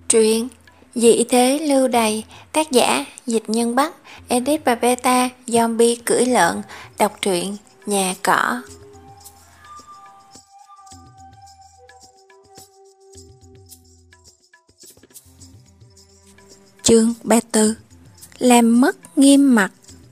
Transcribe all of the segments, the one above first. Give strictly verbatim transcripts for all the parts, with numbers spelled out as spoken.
Truyện Dị thế lưu đày, tác giả Dịch Nhân Bắc, edit và beta Zombie cưỡi lợn. Đọc truyện Nhà Cỏ. Chương ba mươi tư. Làm mất nghiêm mặt.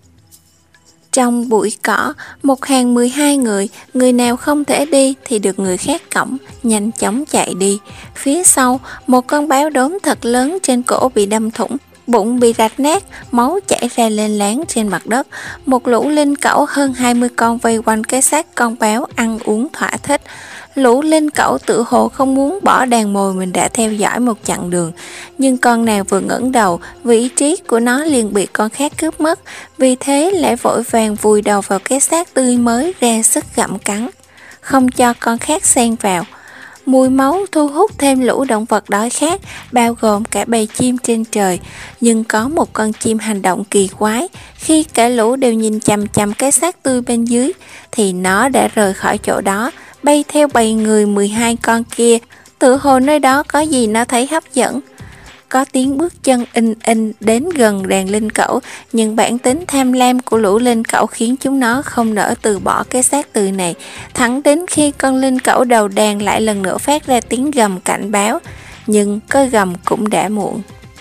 Trong bụi cỏ, một hàng mười hai người, người nào không thể đi thì được người khác cõng, nhanh chóng chạy đi. Phía sau, một con báo đốm thật lớn trên cổ bị đâm thủng, bụng bị rạch nát, máu chảy ra lên láng trên mặt đất. Một lũ linh cẩu hơn hai mươi con vây quanh cái xác con báo ăn uống thỏa thích. Lũ linh cẩu tự hồ không muốn bỏ đàn mồi mình đã theo dõi một chặng đường, nhưng con nào vừa ngẩng đầu, vị trí của nó liền bị con khác cướp mất, vì thế lại vội vàng vùi đầu vào cái xác tươi mới ra sức gặm cắn, không cho con khác xen vào. Mùi máu thu hút thêm lũ động vật đói khác, bao gồm cả bầy chim trên trời. Nhưng có một con chim hành động kỳ quái, khi cả lũ đều nhìn chằm chằm cái xác tươi bên dưới, thì nó đã rời khỏi chỗ đó, bay theo bầy người mười hai con kia, tự hồ nơi đó có gì nó thấy hấp dẫn. Có tiếng bước chân in in đến gần đàn linh cẩu, nhưng bản tính tham lam của lũ linh cẩu khiến chúng nó không nỡ từ bỏ cái xác tươi này, thẳng đến khi con linh cẩu đầu đàn lại lần nữa phát ra tiếng gầm cảnh báo, nhưng có gầm cũng đã muộn.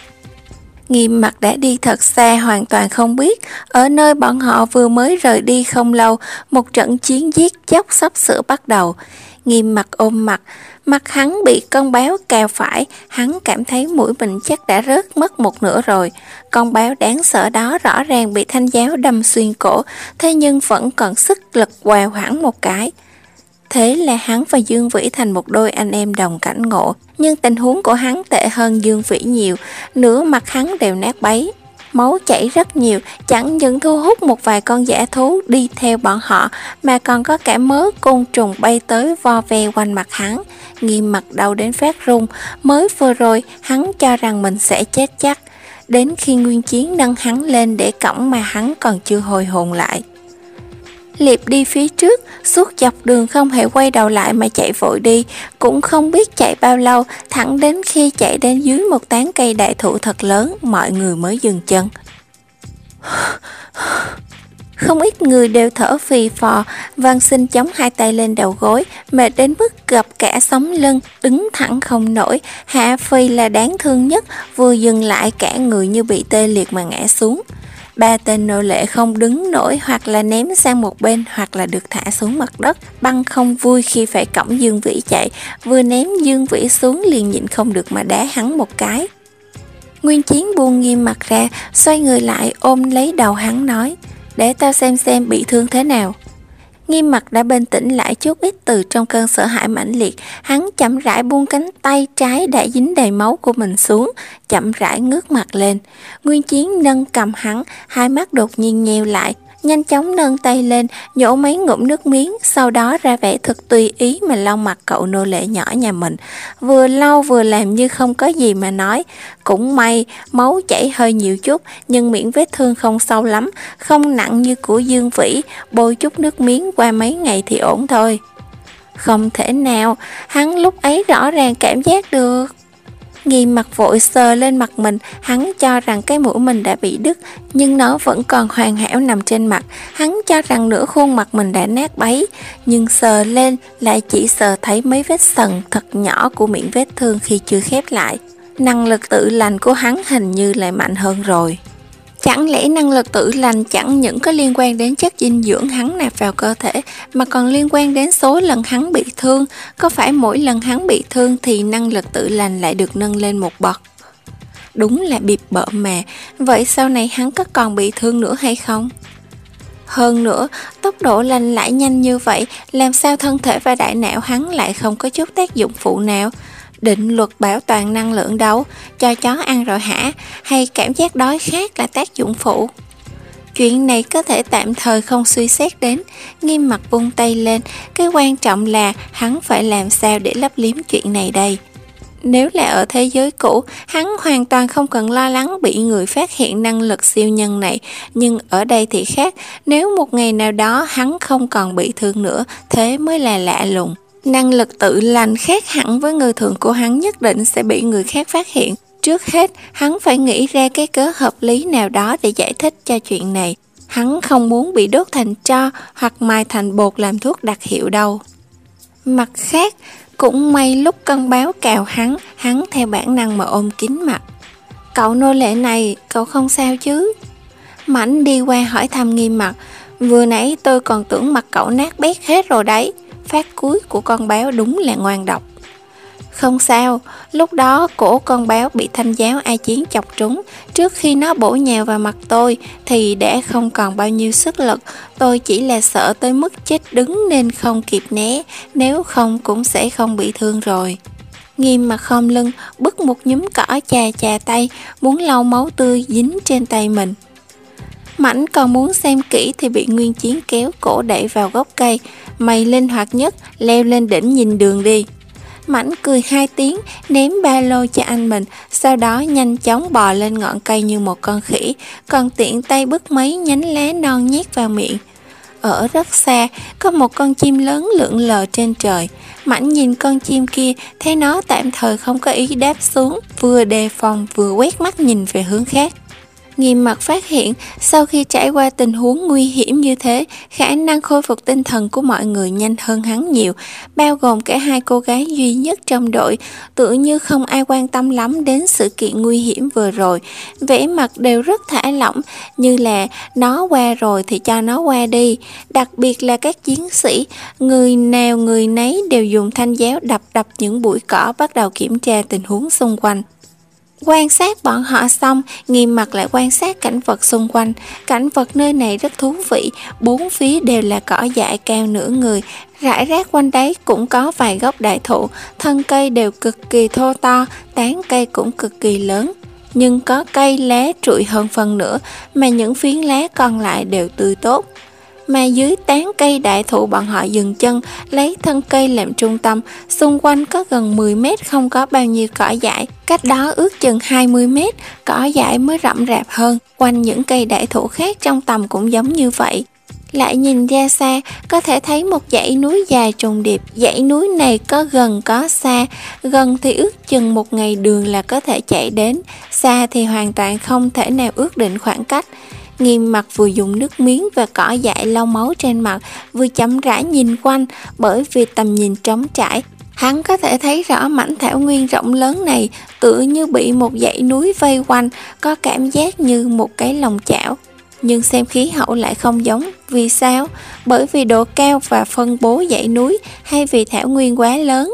Nghiêm mặt đã đi thật xa, hoàn toàn không biết ở nơi bọn họ vừa mới rời đi không lâu, một trận chiến giết chóc sắp sửa bắt đầu. Nghiêm mặt ôm mặt, mặt hắn bị con báo cào phải, hắn cảm thấy mũi mình chắc đã rớt mất một nửa rồi. Con báo đáng sợ đó rõ ràng bị thanh giáo đâm xuyên cổ, thế nhưng vẫn còn sức lực quào hẳn một cái. Thế là hắn và Dương Vĩ thành một đôi anh em đồng cảnh ngộ, nhưng tình huống của hắn tệ hơn Dương Vĩ nhiều, nửa mặt hắn đều nát bấy. Máu chảy rất nhiều, chẳng những thu hút một vài con dã thú đi theo bọn họ, mà còn có cả mớ côn trùng bay tới vo ve quanh mặt hắn. Nghiêm mặt đầu đến phát run, mới vừa rồi hắn cho rằng mình sẽ chết chắc, đến khi Nguyên Chiến nâng hắn lên để cõng mà hắn còn chưa hồi hồn lại. Liệp đi phía trước, suốt dọc đường không hề quay đầu lại mà chạy vội đi, cũng không biết chạy bao lâu, thẳng đến khi chạy đến dưới một tán cây đại thụ thật lớn, mọi người mới dừng chân. Không ít người đều thở phì phò, Văn Sinh chống hai tay lên đầu gối, mệt đến mức gập cả sống lưng, đứng thẳng không nổi. Hạ Phi là đáng thương nhất, vừa dừng lại cả người như bị tê liệt mà ngã xuống. Ba tên nô lệ không đứng nổi, hoặc là ném sang một bên, hoặc là được thả xuống mặt đất. Băng không vui khi phải cõng Dương Vĩ chạy, vừa ném Dương Vĩ xuống liền nhịn không được mà đá hắn một cái. Nguyên Chiến buông Nghiêm mặt ra, xoay người lại ôm lấy đầu hắn nói: "Để tao xem xem bị thương thế nào." Nghiêm mặt đã bình tĩnh lại chút ít từ trong cơn sợ hãi mãnh liệt, hắn chậm rãi buông cánh tay trái đã dính đầy máu của mình xuống, chậm rãi ngước mặt lên. Nguyên Chiến nâng cầm hắn, hai mắt đột nhiên nheo lại, nhanh chóng nâng tay lên, nhổ mấy ngụm nước miếng, sau đó ra vẻ thật tùy ý mà lau mặt cậu nô lệ nhỏ nhà mình. Vừa lau vừa làm như không có gì mà nói: "Cũng may, máu chảy hơi nhiều chút, nhưng miệng vết thương không sâu lắm, không nặng như của Dương Vĩ, bôi chút nước miếng qua mấy ngày thì ổn thôi." Không thể nào, hắn lúc ấy rõ ràng cảm giác được. Nghiêm mặt vội sờ lên mặt mình, hắn cho rằng cái mũi mình đã bị đứt, nhưng nó vẫn còn hoàn hảo nằm trên mặt. Hắn cho rằng nửa khuôn mặt mình đã nát bấy, nhưng sờ lên lại chỉ sờ thấy mấy vết sần thật nhỏ của miệng vết thương khi chưa khép lại. Năng lực tự lành của hắn hình như lại mạnh hơn rồi. Chẳng lẽ năng lực tự lành chẳng những có liên quan đến chất dinh dưỡng hắn nạp vào cơ thể, mà còn liên quan đến số lần hắn bị thương? Có phải mỗi lần hắn bị thương thì năng lực tự lành lại được nâng lên một bậc? Đúng là bịp bợm mà. Vậy sau này hắn có còn bị thương nữa hay không? Hơn nữa, tốc độ lành lại nhanh như vậy, làm sao thân thể và đại não hắn lại không có chút tác dụng phụ nào? Định luật bảo toàn năng lượng đâu? Cho chó ăn rồi hả? Hay cảm giác đói khát là tác dụng phụ? Chuyện này có thể tạm thời không suy xét đến. Nghiêm mặt vung tay lên, cái quan trọng là hắn phải làm sao để lấp liếm chuyện này đây. Nếu là ở thế giới cũ, hắn hoàn toàn không cần lo lắng bị người phát hiện năng lực siêu nhân này, nhưng ở đây thì khác. Nếu một ngày nào đó hắn không còn bị thương nữa, thế mới là lạ lùng. Năng lực tự lành khác hẳn với người thường của hắn nhất định sẽ bị người khác phát hiện. Trước hết, hắn phải nghĩ ra cái cớ hợp lý nào đó để giải thích cho chuyện này. Hắn không muốn bị đốt thành tro hoặc mài thành bột làm thuốc đặc hiệu đâu. Mặt khác, cũng may lúc con báo cào hắn, hắn theo bản năng mà ôm kín mặt. Cậu nô lệ này, cậu không sao chứ? Mảnh đi qua hỏi thăm Nghiêm Mặt. Vừa nãy tôi còn tưởng mặt cậu nát bét hết rồi đấy. Phát cuối của con báo đúng là ngoan độc. Không sao, lúc đó cổ con báo bị thanh giáo A Chiến chọc trúng. Trước khi nó bổ nhào vào mặt tôi thì đã không còn bao nhiêu sức lực. Tôi chỉ là sợ tới mức chết đứng nên không kịp né, nếu không cũng sẽ không bị thương rồi. Nghiêm Mặt khom lưng, bứt một nhúm cỏ chà chà tay, muốn lau máu tươi dính trên tay mình. Mảnh còn muốn xem kỹ thì bị Nguyên Chiến kéo cổ đẩy vào gốc cây. Mày linh hoạt nhất, leo lên đỉnh nhìn đường đi. Mảnh cười hai tiếng, ném ba lô cho anh mình, sau đó nhanh chóng bò lên ngọn cây như một con khỉ, còn tiện tay bứt mấy nhánh lá non nhét vào miệng. Ở rất xa, có một con chim lớn lượn lờ trên trời. Mảnh nhìn con chim kia, thấy nó tạm thời không có ý đáp xuống, vừa đề phòng vừa quét mắt nhìn về hướng khác. Nghiêm Mặt phát hiện, sau khi trải qua tình huống nguy hiểm như thế, khả năng khôi phục tinh thần của mọi người nhanh hơn hắn nhiều, bao gồm cả hai cô gái duy nhất trong đội, tựa như không ai quan tâm lắm đến sự kiện nguy hiểm vừa rồi. Vẻ mặt đều rất thả lỏng, như là nó qua rồi thì cho nó qua đi. Đặc biệt là các chiến sĩ, người nào người nấy đều dùng thanh giáo đập đập những bụi cỏ, bắt đầu kiểm tra tình huống xung quanh. Quan sát bọn họ xong, Nghiêm Mặt lại quan sát cảnh vật xung quanh. Cảnh vật nơi này rất thú vị, bốn phía đều là cỏ dại cao nửa người, rải rác quanh đấy cũng có vài gốc đại thụ, thân cây đều cực kỳ thô to, tán cây cũng cực kỳ lớn. Nhưng có cây lá trụi hơn phần nữa, mà những phiến lá còn lại đều tươi tốt. Mà dưới tán cây đại thụ bọn họ dừng chân, lấy thân cây làm trung tâm, xung quanh có gần mười mét không có bao nhiêu cỏ dại, cách đó ước chừng hai mươi mét, cỏ dại mới rậm rạp hơn, quanh những cây đại thụ khác trong tầm cũng giống như vậy. Lại nhìn ra xa, có thể thấy một dãy núi dài trùng điệp, dãy núi này có gần có xa, gần thì ước chừng một ngày đường là có thể chạy đến, xa thì hoàn toàn không thể nào ước định khoảng cách. Nghiêm Mặt vừa dùng nước miếng và cỏ dại lau máu trên mặt, vừa chậm rãi nhìn quanh, bởi vì tầm nhìn trống trải. Hắn có thể thấy rõ mảnh thảo nguyên rộng lớn này tựa như bị một dãy núi vây quanh, có cảm giác như một cái lòng chảo. Nhưng xem khí hậu lại không giống. Vì sao? Bởi vì độ cao và phân bố dãy núi, hay vì thảo nguyên quá lớn?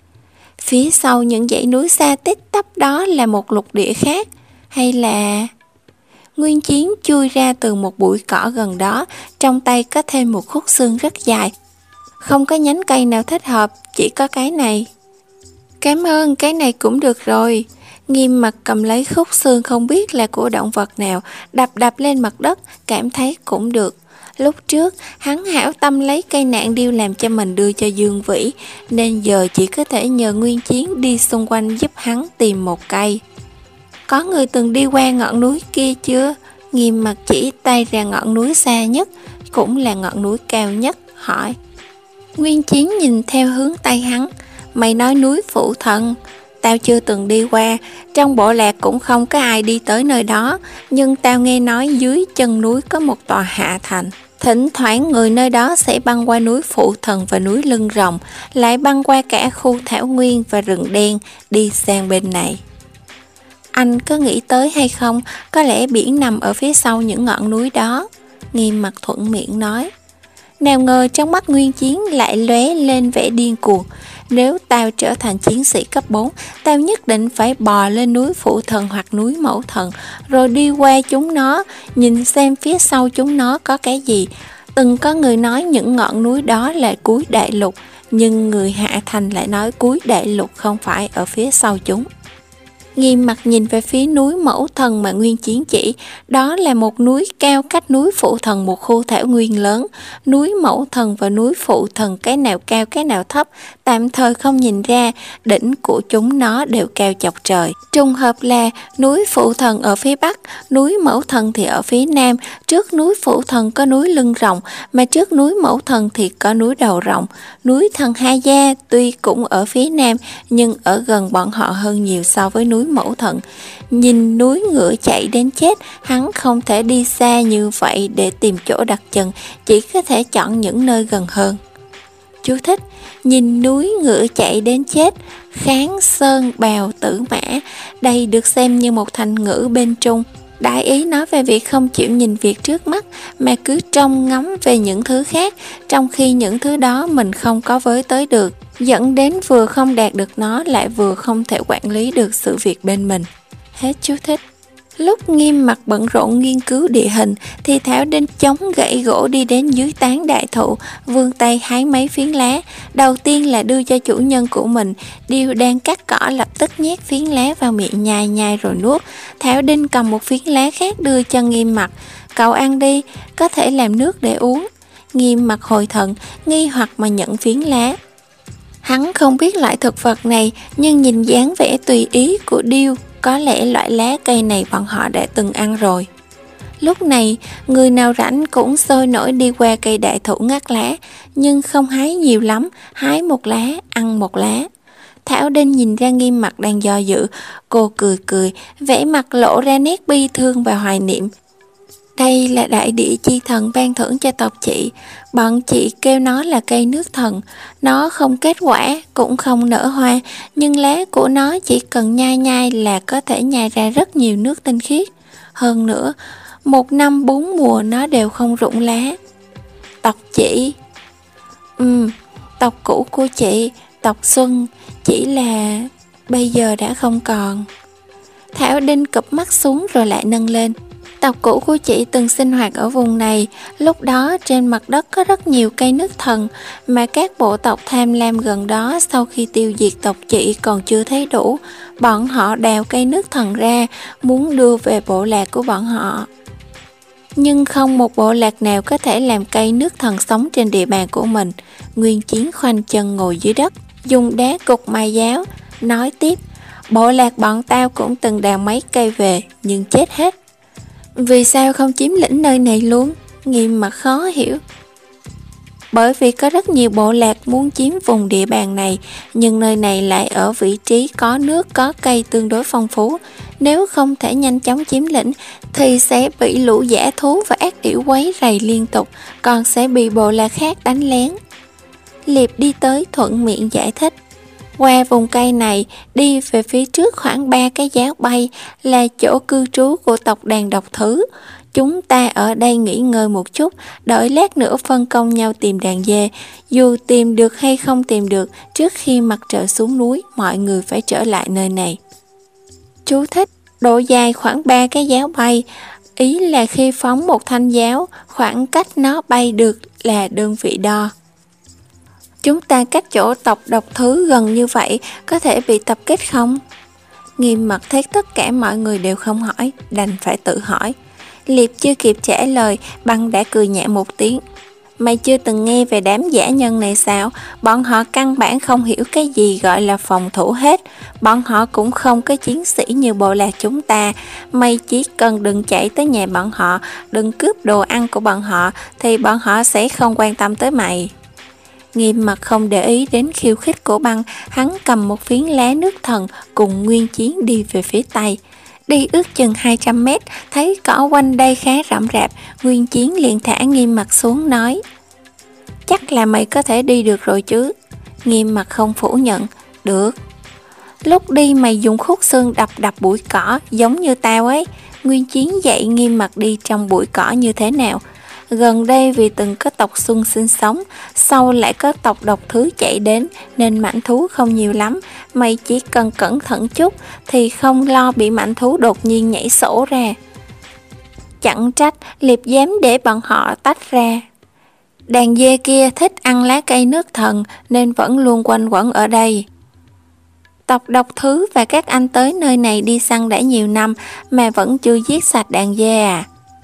Phía sau những dãy núi xa tít tắp đó là một lục địa khác, hay là... Nguyên Chiến chui ra từ một bụi cỏ gần đó, trong tay có thêm một khúc xương rất dài. Không có nhánh cây nào thích hợp, chỉ có cái này. Cảm ơn, cái này cũng được rồi. Nghiêm Mặt cầm lấy khúc xương không biết là của động vật nào, đập đập lên mặt đất, cảm thấy cũng được. Lúc trước, hắn hảo tâm lấy cây nạn điêu làm cho mình đưa cho Dương Vĩ, nên giờ chỉ có thể nhờ Nguyên Chiến đi xung quanh giúp hắn tìm một cây. Có người từng đi qua ngọn núi kia chưa? Nghiêm Mặt chỉ tay ra ngọn núi xa nhất, cũng là ngọn núi cao nhất, hỏi. Nguyên Chiến nhìn theo hướng tay hắn. Mày nói núi Phụ Thần? Tao chưa từng đi qua, trong bộ lạc cũng không có ai đi tới nơi đó, nhưng tao nghe nói dưới chân núi có một tòa hạ thành. Thỉnh thoảng người nơi đó sẽ băng qua núi Phụ Thần và núi Lưng Rồng, lại băng qua cả khu thảo nguyên và rừng đen, đi sang bên này. Anh có nghĩ tới hay không, có lẽ biển nằm ở phía sau những ngọn núi đó. Nghiêm Mặt thuận miệng nói. Nào ngờ trong mắt Nguyên Chiến lại lóe lên vẻ điên cuồng. Nếu tao trở thành chiến sĩ cấp bốn, tao nhất định phải bò lên núi Phụ Thần hoặc núi Mẫu Thần, rồi đi qua chúng nó, nhìn xem phía sau chúng nó có cái gì. Từng có người nói những ngọn núi đó là cuối đại lục, nhưng người Hạ Thành lại nói cuối đại lục không phải ở phía sau chúng. Nghiêm Mặt nhìn về phía núi Mẫu Thần mà Nguyên Chiến chỉ, đó là một núi cao cách núi Phụ Thần một khu thảo nguyên lớn. Núi Mẫu Thần và núi Phụ Thần cái nào cao cái nào thấp, tạm thời không nhìn ra, đỉnh của chúng nó đều cao chọc trời. Trùng hợp là núi Phụ Thần ở phía bắc, núi Mẫu Thần thì ở phía nam. Trước núi Phụ Thần có núi Lưng Rồng, mà trước núi Mẫu Thần thì có núi Đầu Rồng. Núi Thần Ha Gia tuy cũng ở phía nam, nhưng ở gần bọn họ hơn nhiều so với núi mẫu thận. Nhìn núi ngựa chạy đến chết, hắn không thể đi xa như vậy để tìm chỗ đặt chân, chỉ có thể chọn những nơi gần hơn. Chú thích: nhìn núi ngựa chạy đến chết, kháng sơn bào tử mã. Đây được xem như một thành ngữ bên Trung, đại ý nói về việc không chịu nhìn việc trước mắt mà cứ trông ngắm về những thứ khác, trong khi những thứ đó mình không có với tới được, dẫn đến vừa không đạt được nó lại vừa không thể quản lý được sự việc bên mình. Hết chú thích. Lúc Nghiêm Mặc bận rộn nghiên cứu địa hình thì Thảo Đinh chống gậy gỗ đi đến dưới tán đại thụ, vươn tay hái mấy phiến lá. Đầu tiên là đưa cho chủ nhân của mình. Điêu đang cắt cỏ lập tức nhét phiến lá vào miệng nhai nhai rồi nuốt. Thảo Đinh cầm một phiến lá khác đưa cho Nghiêm Mặc. Cậu ăn đi, có thể làm nước để uống. Nghiêm Mặc hồi thận, nghi hoặc mà nhận phiến lá. Hắn không biết loại thực vật này, nhưng nhìn dáng vẻ tùy ý của Điêu, có lẽ loại lá cây này bọn họ đã từng ăn rồi. Lúc này, người nào rảnh cũng sôi nổi đi qua cây đại thụ ngắt lá, nhưng không hái nhiều lắm, hái một lá, ăn một lá. Thảo Đinh nhìn ra Nghiêm Mặc đang do dự, cô cười cười, vẻ mặt lộ ra nét bi thương và hoài niệm. Đây là đại địa chi thần ban thưởng cho tộc chị, bọn chị kêu nó là cây nước thần. Nó không kết quả, cũng không nở hoa, nhưng lá của nó chỉ cần nhai nhai là có thể nhai ra rất nhiều nước tinh khiết. Hơn nữa, một năm bốn mùa nó đều không rụng lá. Tộc chị? Ừ, tộc cũ của chị, tộc Xuân, chỉ là bây giờ đã không còn. Thảo Đinh cụp mắt xuống rồi lại nâng lên. Tộc cũ của chị từng sinh hoạt ở vùng này, lúc đó trên mặt đất có rất nhiều cây nước thần, mà các bộ tộc tham lam gần đó sau khi tiêu diệt tộc chị còn chưa thấy đủ, bọn họ đào cây nước thần ra, muốn đưa về bộ lạc của bọn họ. Nhưng không một bộ lạc nào có thể làm cây nước thần sống trên địa bàn của mình. Nguyên Chiến khoanh chân ngồi dưới đất, dùng đá cục mai giáo, nói tiếp, bộ lạc bọn tao cũng từng đào mấy cây về, nhưng chết hết. Vì sao không chiếm lĩnh nơi này luôn? Nghiêm Mặc khó hiểu. Bởi vì có rất nhiều bộ lạc muốn chiếm vùng địa bàn này, nhưng nơi này lại ở vị trí có nước có cây tương đối phong phú. Nếu không thể nhanh chóng chiếm lĩnh thì sẽ bị lũ dã thú và ác điểu quấy rầy liên tục, còn sẽ bị bộ lạc khác đánh lén. Liệp đi tới thuận miệng giải thích. Qua vùng cây này, đi về phía trước khoảng ba cái giáo bay là chỗ cư trú của tộc đàn độc thứ. Chúng ta ở đây nghỉ ngơi một chút, đợi lát nữa phân công nhau tìm đàn dê. Dù tìm được hay không tìm được, trước khi mặt trời xuống núi, mọi người phải trở lại nơi này. Chú thích: độ dài khoảng ba cái giáo bay, ý là khi phóng một thanh giáo, khoảng cách nó bay được là đơn vị đo. Chúng ta cách chỗ tộc độc thứ gần như vậy, có thể bị tập kích không? Nghiêm Mặc thấy tất cả mọi người đều không hỏi, đành phải tự hỏi. Liệp chưa kịp trả lời, Băng đã cười nhẹ một tiếng. Mày chưa từng nghe về đám dã nhân này sao? Bọn họ căn bản không hiểu cái gì gọi là phòng thủ hết. Bọn họ cũng không có chiến sĩ như bộ lạc chúng ta. Mày chỉ cần đừng chạy tới nhà bọn họ, đừng cướp đồ ăn của bọn họ, thì bọn họ sẽ không quan tâm tới mày. Nghiêm Mặc không để ý đến khiêu khích của Băng, hắn cầm một phiến lá nước thần cùng Nguyên Chiến đi về phía Tây. Đi ước chừng hai trăm mét, thấy cỏ quanh đây khá rậm rạp, Nguyên Chiến liền thả Nghiêm Mặc xuống nói: chắc là mày có thể đi được rồi chứ? Nghiêm Mặc không phủ nhận: được. Lúc đi mày dùng khúc xương đập đập bụi cỏ giống như tao ấy. Nguyên Chiến dạy Nghiêm Mặc đi trong bụi cỏ như thế nào. Gần đây vì từng có tộc Xuân sinh sống, sau lại có tộc độc thứ chạy đến nên mãnh thú không nhiều lắm. Mày chỉ cần cẩn thận chút thì không lo bị mãnh thú đột nhiên nhảy sổ ra. Chẳng trách Liệp dám để bọn họ tách ra. Đàn dê kia thích ăn lá cây nước thần nên vẫn luôn quanh quẩn ở đây. Tộc độc thứ và các anh tới nơi này đi săn đã nhiều năm mà vẫn chưa giết sạch đàn dê à?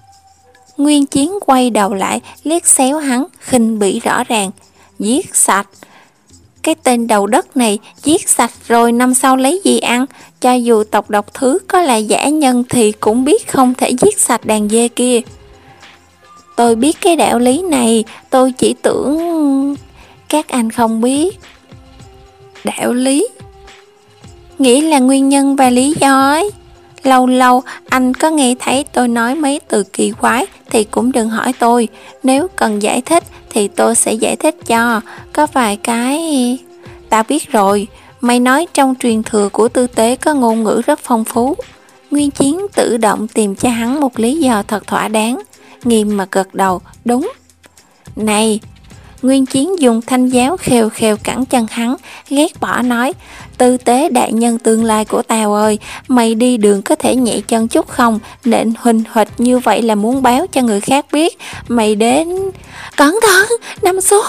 Nguyên Chiến quay đầu lại, liếc xéo hắn, khinh bỉ rõ ràng. Giết sạch? Cái tên đầu đất này giết sạch rồi năm sau lấy gì ăn? Cho dù tộc độc thứ có là dã nhân thì cũng biết không thể giết sạch đàn dê kia. Tôi biết cái đạo lý này, tôi chỉ tưởng... Các anh không biết. Đạo lý? Nghĩ là nguyên nhân và lý do ấy. Lâu lâu anh có nghe thấy tôi nói mấy từ kỳ quái thì cũng đừng hỏi tôi. Nếu cần giải thích thì tôi sẽ giải thích cho. Có vài cái... Tao biết rồi, mày nói trong truyền thừa của tư tế có ngôn ngữ rất phong phú. Nguyên Chiến tự động tìm cho hắn một lý do thật thỏa đáng. Nghiêm mà gật đầu, đúng. Này, Nguyên Chiến dùng thanh giáo khều khều cẳng chân hắn, ghét bỏ nói, tư tế đại nhân tương lai của tao ơi, mày đi đường có thể nhẹ chân chút không, nện huỳnh huỵch như vậy là muốn báo cho người khác biết, mày đến... Cẩn thận, nằm xuống.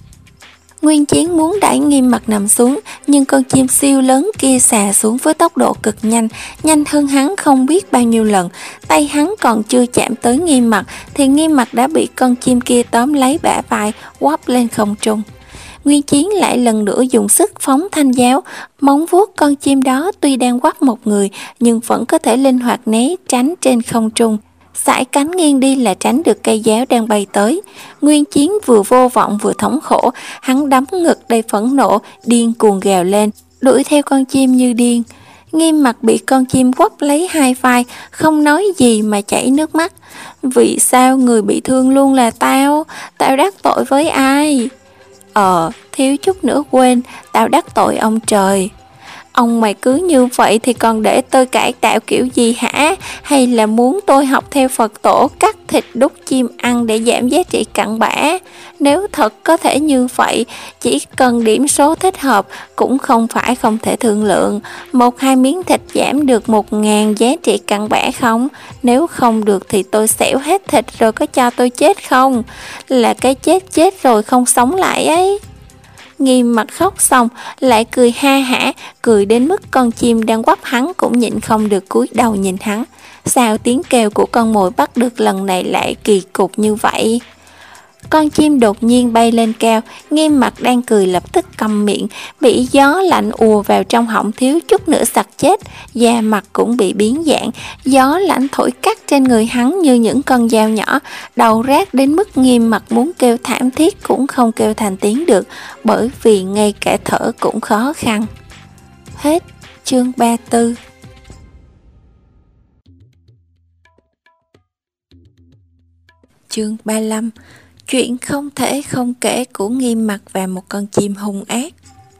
Nguyên Chiến muốn đẩy Nghiêm mặt nằm xuống, nhưng con chim siêu lớn kia xà xuống với tốc độ cực nhanh, nhanh hơn hắn không biết bao nhiêu lần. Tay hắn còn chưa chạm tới Nghiêm mặt, thì Nghiêm mặt đã bị con chim kia tóm lấy bả vai, quắp lên không trung. Nguyên Chiến lại lần nữa dùng sức phóng thanh giáo, móng vuốt con chim đó tuy đang quắp một người, nhưng vẫn có thể linh hoạt né tránh trên không trung. Sải cánh nghiêng đi là tránh được cây giáo đang bay tới. Nguyên Chiến vừa vô vọng vừa thống khổ, hắn đấm ngực đầy phẫn nộ, điên cuồng gào lên, đuổi theo con chim như điên. Nghiêm mặt bị con chim quắp lấy hai vai, không nói gì mà chảy nước mắt. Vì sao người bị thương luôn là tao? Tao đắc tội với ai? Ờ, thiếu chút nữa quên, tao đắc tội ông trời. Ông mày cứ như vậy thì còn để tôi cải tạo kiểu gì hả? Hay là muốn tôi học theo Phật tổ cắt thịt đút chim ăn để giảm giá trị cặn bã? Nếu thật có thể như vậy, chỉ cần điểm số thích hợp cũng không phải không thể thương lượng. Một hai miếng thịt giảm được một ngàn giá trị cặn bã không? Nếu không được thì tôi xẻo hết thịt rồi có cho tôi chết không? Là cái chết chết rồi không sống lại ấy. Nghiêm mặt khóc xong lại cười ha hả, cười đến mức con chim đang quắp hắn cũng nhịn không được cúi đầu nhìn hắn. Sao tiếng kêu của con mồi bắt được lần này lại kỳ cục như vậy? Con chim đột nhiên bay lên cao, Nghiêm mặt đang cười lập tức câm miệng, bị gió lạnh ùa vào trong họng thiếu chút nữa sặc chết, da mặt cũng bị biến dạng, gió lạnh thổi cắt trên người hắn như những con dao nhỏ, đầu rát đến mức Nghiêm mặt muốn kêu thảm thiết cũng không kêu thành tiếng được, bởi vì ngay cả thở cũng khó khăn. Hết chương ba mươi tư. Chương ba mươi lăm. Chuyện không thể không kể của Nghiêm mặt và một con chim hung ác.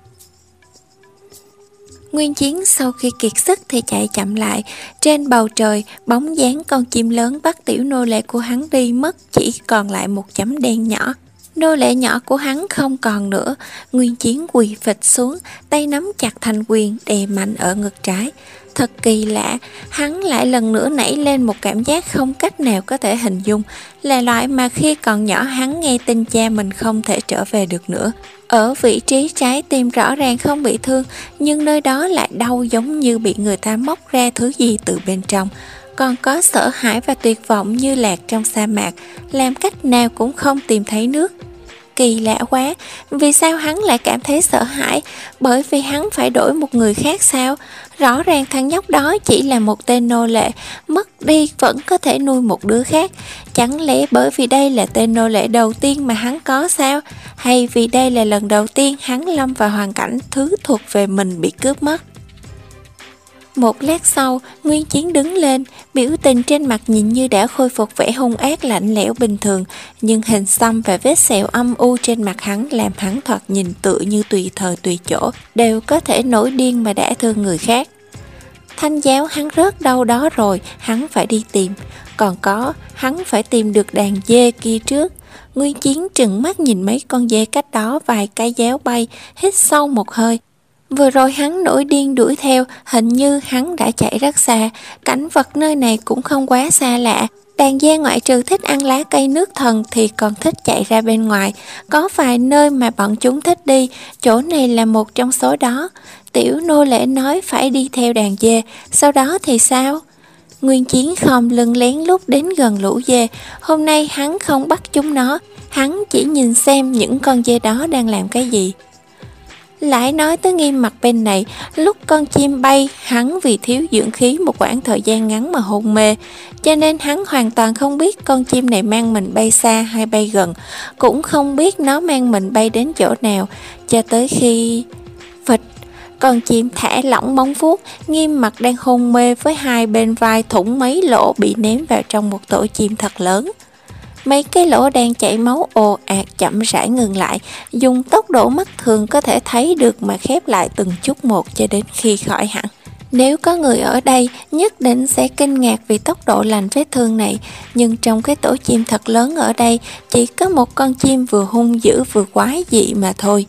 Nguyên Chiến sau khi kiệt sức thì chạy chậm lại. Trên bầu trời, bóng dáng con chim lớn bắt tiểu nô lệ của hắn đi mất, chỉ còn lại một chấm đen nhỏ. Nô lệ nhỏ của hắn không còn nữa. Nguyên Chiến quỳ phịch xuống, tay nắm chặt thành quyền đè mạnh ở ngực trái. Thật kỳ lạ, hắn lại lần nữa nảy lên một cảm giác không cách nào có thể hình dung, là loại mà khi còn nhỏ hắn nghe tin cha mình không thể trở về được nữa. Ở vị trí trái tim rõ ràng không bị thương, nhưng nơi đó lại đau giống như bị người ta móc ra thứ gì từ bên trong. Còn có sợ hãi và tuyệt vọng như lạc trong sa mạc, làm cách nào cũng không tìm thấy nước. Kỳ lạ quá, vì sao hắn lại cảm thấy sợ hãi? Bởi vì hắn phải đổi một người khác sao? Rõ ràng thằng nhóc đó chỉ là một tên nô lệ, mất đi vẫn có thể nuôi một đứa khác. Chẳng lẽ bởi vì đây là tên nô lệ đầu tiên mà hắn có sao? Hay vì đây là lần đầu tiên hắn lâm vào hoàn cảnh thứ thuộc về mình bị cướp mất? Một lát sau, Nguyên Chiến đứng lên, biểu tình trên mặt nhìn như đã khôi phục vẻ hung ác lạnh lẽo bình thường, nhưng hình xăm và vết sẹo âm u trên mặt hắn làm hắn thoạt nhìn tựa như tùy thời tùy chỗ, đều có thể nổi điên mà đả thương người khác. Thanh giáo hắn rớt đâu đó rồi, hắn phải đi tìm. Còn có, hắn phải tìm được đàn dê kia trước. Nguyên Chiến trừng mắt nhìn mấy con dê cách đó vài cái giáo bay, hít sâu một hơi. Vừa rồi hắn nổi điên đuổi theo, hình như hắn đã chạy rất xa, cảnh vật nơi này cũng không quá xa lạ. Đàn dê ngoại trừ thích ăn lá cây nước thần thì còn thích chạy ra bên ngoài, có vài nơi mà bọn chúng thích đi, chỗ này là một trong số đó. Tiểu nô lệ nói phải đi theo đàn dê, sau đó thì sao? Nguyên Chiến khom lưng lén lút đến gần lũ dê, hôm nay hắn không bắt chúng nó, hắn chỉ nhìn xem những con dê đó đang làm cái gì. Lại nói tới Nghiêm mặt bên này, lúc con chim bay, hắn vì thiếu dưỡng khí một khoảng thời gian ngắn mà hôn mê, cho nên hắn hoàn toàn không biết con chim này mang mình bay xa hay bay gần, cũng không biết nó mang mình bay đến chỗ nào, cho tới khi... Phịch, Con chim thả lỏng móng vuốt, Nghiêm Mặt đang hôn mê với hai bên vai thủng mấy lỗ bị ném vào trong một tổ chim thật lớn. Mấy cái lỗ đang chảy máu ồ ạt chậm rãi ngừng lại, dùng tốc độ mắt thường có thể thấy được mà khép lại từng chút một cho đến khi khỏi hẳn. Nếu có người ở đây nhất định sẽ kinh ngạc vì tốc độ lành vết thương này, nhưng trong cái tổ chim thật lớn ở đây chỉ có một con chim vừa hung dữ vừa quái dị mà thôi.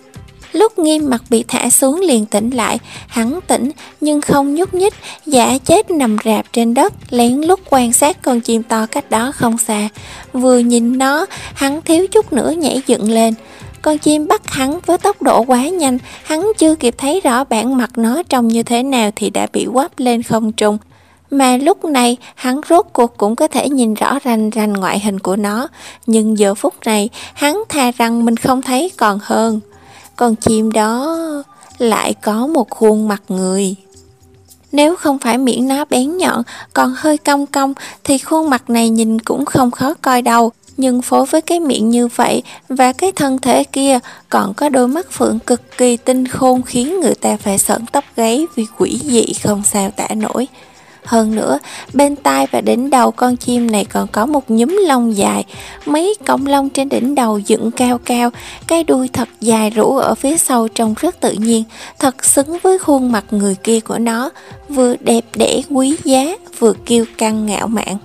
Lúc Nghiêm Mặt bị thả xuống liền tỉnh lại, hắn tỉnh nhưng không nhúc nhích, giả chết nằm rạp trên đất, lén lút quan sát con chim to cách đó không xa. Vừa nhìn nó, hắn thiếu chút nữa nhảy dựng lên. Con chim bắt hắn với tốc độ quá nhanh, hắn chưa kịp thấy rõ bản mặt nó trông như thế nào thì đã bị quắp lên không trung. Mà lúc này hắn rốt cuộc cũng có thể nhìn rõ rành rành ngoại hình của nó, nhưng giờ phút này hắn thà rằng mình không thấy còn hơn. Con chim đó lại có một khuôn mặt người. Nếu không phải miệng nó bén nhọn còn hơi cong cong thì khuôn mặt này nhìn cũng không khó coi đâu. Nhưng phối với cái miệng như vậy và cái thân thể kia còn có đôi mắt phượng cực kỳ tinh khôn khiến người ta phải sởn tóc gáy vì quỷ dị không sao tả nổi. Hơn nữa, bên tai và đỉnh đầu con chim này còn có một nhúm lông dài, mấy cọng lông trên đỉnh đầu dựng cao cao, cái đuôi thật dài rũ ở phía sau trông rất tự nhiên, thật xứng với khuôn mặt người kia của nó, vừa đẹp đẽ quý giá, vừa kiêu căng ngạo mạn.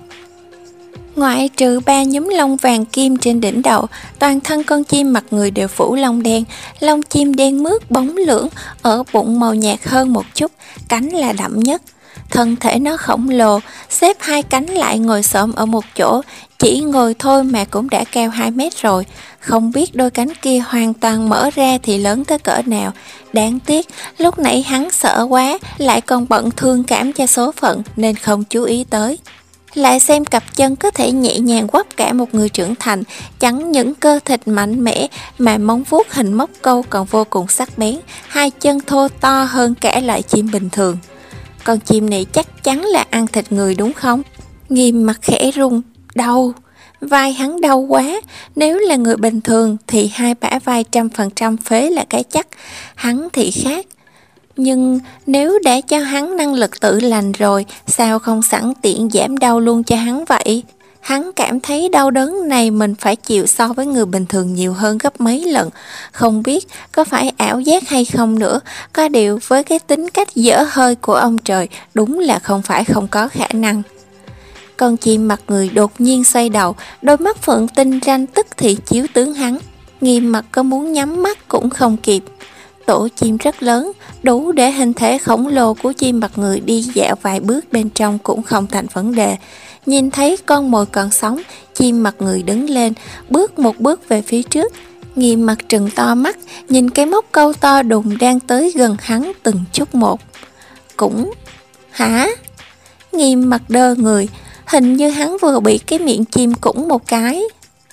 Ngoại trừ ba nhúm lông vàng kim trên đỉnh đầu, toàn thân con chim mặt người đều phủ lông đen, lông chim đen mướt bóng lưỡng, ở bụng màu nhạt hơn một chút, cánh là đậm nhất. Thân thể nó khổng lồ, xếp hai cánh lại ngồi xổm ở một chỗ, chỉ ngồi thôi mà cũng đã cao hai mét rồi. Không biết đôi cánh kia hoàn toàn mở ra thì lớn tới cỡ nào. Đáng tiếc, lúc nãy hắn sợ quá, lại còn bận thương cảm cho số phận nên không chú ý tới. Lại xem cặp chân có thể nhẹ nhàng quắp cả một người trưởng thành, chẳng những cơ thịt mạnh mẽ mà móng vuốt hình móc câu còn vô cùng sắc bén, hai chân thô to hơn cả loại chim bình thường. Con chim này chắc chắn là ăn thịt người đúng không? Nghiêm Mặt khẽ rung, đau, vai hắn đau quá, nếu là người bình thường thì hai bả vai trăm phần trăm phế là cái chắc, hắn thì khác. Nhưng nếu đã cho hắn năng lực tự lành rồi, sao không sẵn tiện giảm đau luôn cho hắn vậy? Hắn cảm thấy đau đớn này mình phải chịu so với người bình thường nhiều hơn gấp mấy lần. Không biết có phải ảo giác hay không nữa, có điều với cái tính cách dở hơi của ông trời đúng là không phải không có khả năng. Con chim mặt người đột nhiên xoay đầu, đôi mắt phượng tinh ranh tức thì chiếu tướng hắn. Nghiêm Mặt có muốn nhắm mắt cũng không kịp. Tổ chim rất lớn, đủ để hình thể khổng lồ của chim mặt người đi dạo vài bước bên trong cũng không thành vấn đề. Nhìn thấy con mồi còn sống, chim mặt người đứng lên, bước một bước về phía trước. Nghiêm Mặt trừng to mắt, nhìn cái móc câu to đùng đang tới gần hắn từng chút một. Cũng... hả? Nghiêm Mặt đơ người, hình như hắn vừa bị cái miệng chim cũng một cái.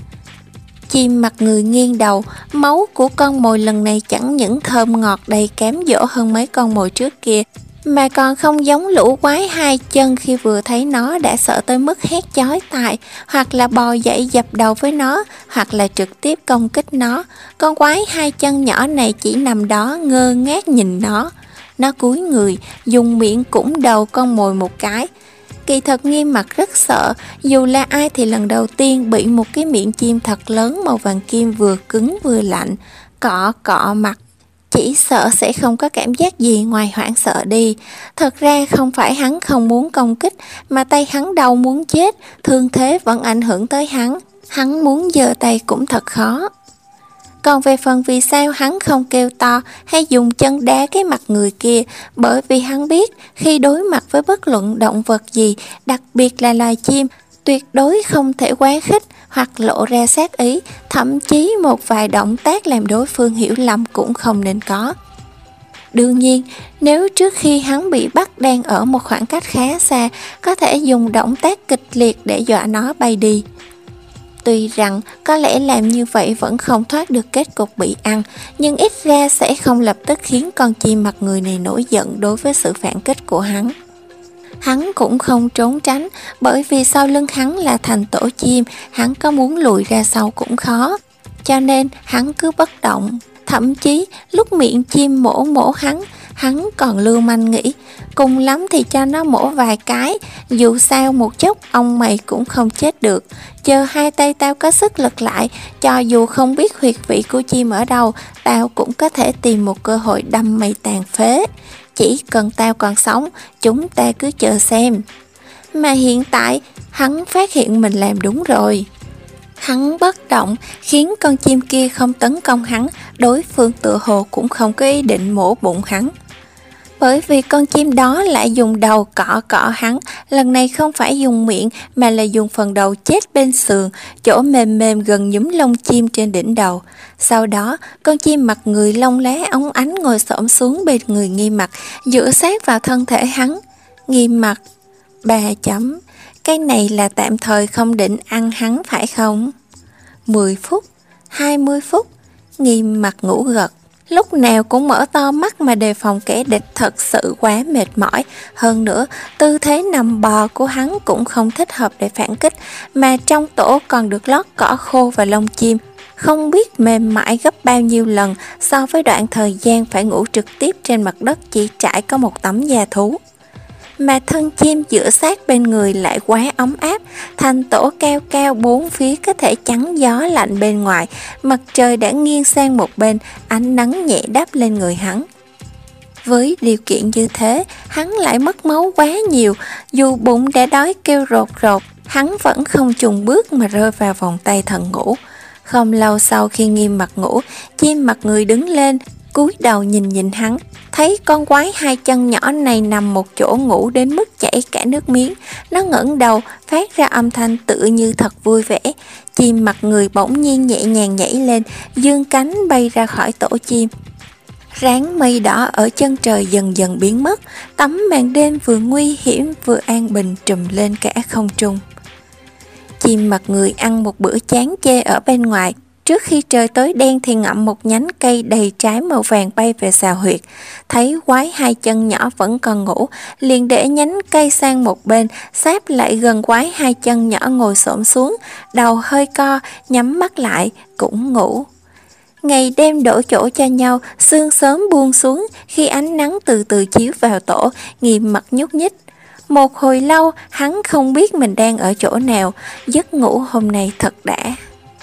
Chim mặt người nghiêng đầu, máu của con mồi lần này chẳng những thơm ngọt đầy cám dỗ hơn mấy con mồi trước kia, mà còn không giống lũ quái hai chân khi vừa thấy nó đã sợ tới mức hét chói tai, hoặc là bò dậy dập đầu với nó, hoặc là trực tiếp công kích nó. Con quái hai chân nhỏ này chỉ nằm đó ngơ ngác nhìn nó. Nó cúi người, dùng miệng cũng đầu con mồi một cái. Kỳ thật Nghiêm Mặt rất sợ, dù là ai thì lần đầu tiên bị một cái miệng chim thật lớn màu vàng kim vừa cứng vừa lạnh, cọ cọ mặt. Chỉ sợ sẽ không có cảm giác gì ngoài hoảng sợ đi. Thật ra không phải hắn không muốn công kích, mà tay hắn đau muốn chết, thương thế vẫn ảnh hưởng tới hắn. Hắn muốn giơ tay cũng thật khó. Còn về phần vì sao hắn không kêu to hay dùng chân đá cái mặt người kia, bởi vì hắn biết khi đối mặt với bất luận động vật gì, đặc biệt là loài chim, tuyệt đối không thể quá khích hoặc lộ ra sát ý, thậm chí một vài động tác làm đối phương hiểu lầm cũng không nên có. Đương nhiên, nếu trước khi hắn bị bắt đang ở một khoảng cách khá xa, có thể dùng động tác kịch liệt để dọa nó bay đi. Tuy rằng có lẽ làm như vậy vẫn không thoát được kết cục bị ăn, nhưng ít ra sẽ không lập tức khiến con chim mặt người này nổi giận đối với sự phản kích của hắn. Hắn cũng không trốn tránh, bởi vì sau lưng hắn là thành tổ chim, hắn có muốn lùi ra sau cũng khó. Cho nên hắn cứ bất động, thậm chí lúc miệng chim mổ mổ hắn, Hắn còn lưu manh nghĩ, cùng lắm thì cho nó mổ vài cái, dù sao một chốc ông mày cũng không chết được. Chờ hai tay tao có sức lực lại, cho dù không biết huyệt vị của chim ở đâu, tao cũng có thể tìm một cơ hội đâm mày tàn phế. Chỉ cần tao còn sống, chúng ta cứ chờ xem. Mà hiện tại, hắn phát hiện mình làm đúng rồi. Hắn bất động, khiến con chim kia không tấn công hắn, đối phương tựa hồ cũng không có ý định mổ bụng hắn. Bởi vì con chim đó lại dùng đầu cọ cọ hắn, lần này không phải dùng miệng mà là dùng phần đầu chết bên sườn, chỗ mềm mềm gần nhúm lông chim trên đỉnh đầu. Sau đó, con chim mặt người lông lá óng ánh ngồi xổm xuống bên người Nghi Mặc, dựa sát vào thân thể hắn. Nghi Mặc, ba chấm, cái này là tạm thời không định ăn hắn phải không? mười phút, hai mươi phút, Nghi Mặc ngủ gật. Lúc nào cũng mở to mắt mà đề phòng kẻ địch, thật sự quá mệt mỏi. Hơn nữa, tư thế nằm bò của hắn cũng không thích hợp để phản kích, mà trong tổ còn được lót cỏ khô và lông chim. Không biết mềm mại gấp bao nhiêu lần so với đoạn thời gian phải ngủ trực tiếp trên mặt đất chỉ trải có một tấm da thú. Mà thân chim dựa sát bên người lại quá ấm áp, thành tổ cao cao bốn phía có thể chắn gió lạnh bên ngoài, mặt trời đã nghiêng sang một bên, ánh nắng nhẹ đáp lên người hắn. Với điều kiện như thế, hắn lại mất máu quá nhiều, dù bụng đã đói kêu rột rột, hắn vẫn không chùng bước mà rơi vào vòng tay thần ngủ. Không lâu sau khi Nghiêm Mặc ngủ, chim mặt người đứng lên, cúi đầu nhìn nhìn hắn, thấy con quái hai chân nhỏ này nằm một chỗ ngủ đến mức chảy cả nước miếng. Nó ngẩng đầu, phát ra âm thanh tự như thật vui vẻ. Chim mặt người bỗng nhiên nhẹ nhàng nhảy lên, dương cánh bay ra khỏi tổ chim. Ráng mây đỏ ở chân trời dần dần biến mất, tấm màn đêm vừa nguy hiểm vừa an bình trùm lên cả không trung. Chim mặt người ăn một bữa chán chê ở bên ngoài. Trước khi trời tối đen thì ngậm một nhánh cây đầy trái màu vàng bay về xào huyệt. Thấy quái hai chân nhỏ vẫn còn ngủ, liền để nhánh cây sang một bên, sáp lại gần quái hai chân nhỏ ngồi xổm xuống, đầu hơi co, nhắm mắt lại, cũng ngủ. Ngày đêm đổ chỗ cho nhau, sương sớm buông xuống, khi ánh nắng từ từ chiếu vào tổ, Nghiêm Mặc nhúc nhích. Một hồi lâu, hắn không biết mình đang ở chỗ nào, giấc ngủ hôm nay thật đã.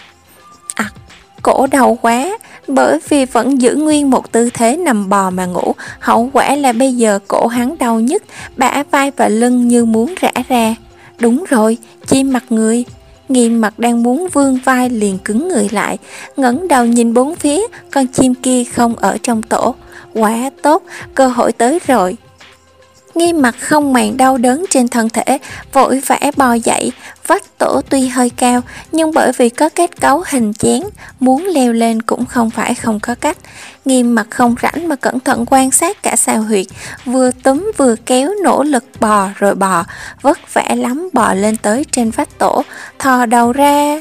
À, cổ đau quá, bởi vì vẫn giữ nguyên một tư thế nằm bò mà ngủ, hậu quả là bây giờ cổ hắn đau nhức, bả vai và lưng như muốn rã ra. Đúng rồi, chim mặt người. Nghiêm Mặc đang muốn vươn vai liền cứng người lại, ngẩng đầu nhìn bốn phía, con chim kia không ở trong tổ. Quá tốt, cơ hội tới rồi. Nghiêm Mặc không màng đau đớn trên thân thể, vội vã bò dậy. Vách tổ tuy hơi cao, nhưng bởi vì có kết cấu hình chén, muốn leo lên cũng không phải không có cách. Nghiêm Mặc không rảnh mà cẩn thận quan sát cả xào huyệt, vừa túm vừa kéo nỗ lực bò rồi bò, vất vả lắm bò lên tới trên vách tổ, thò đầu ra.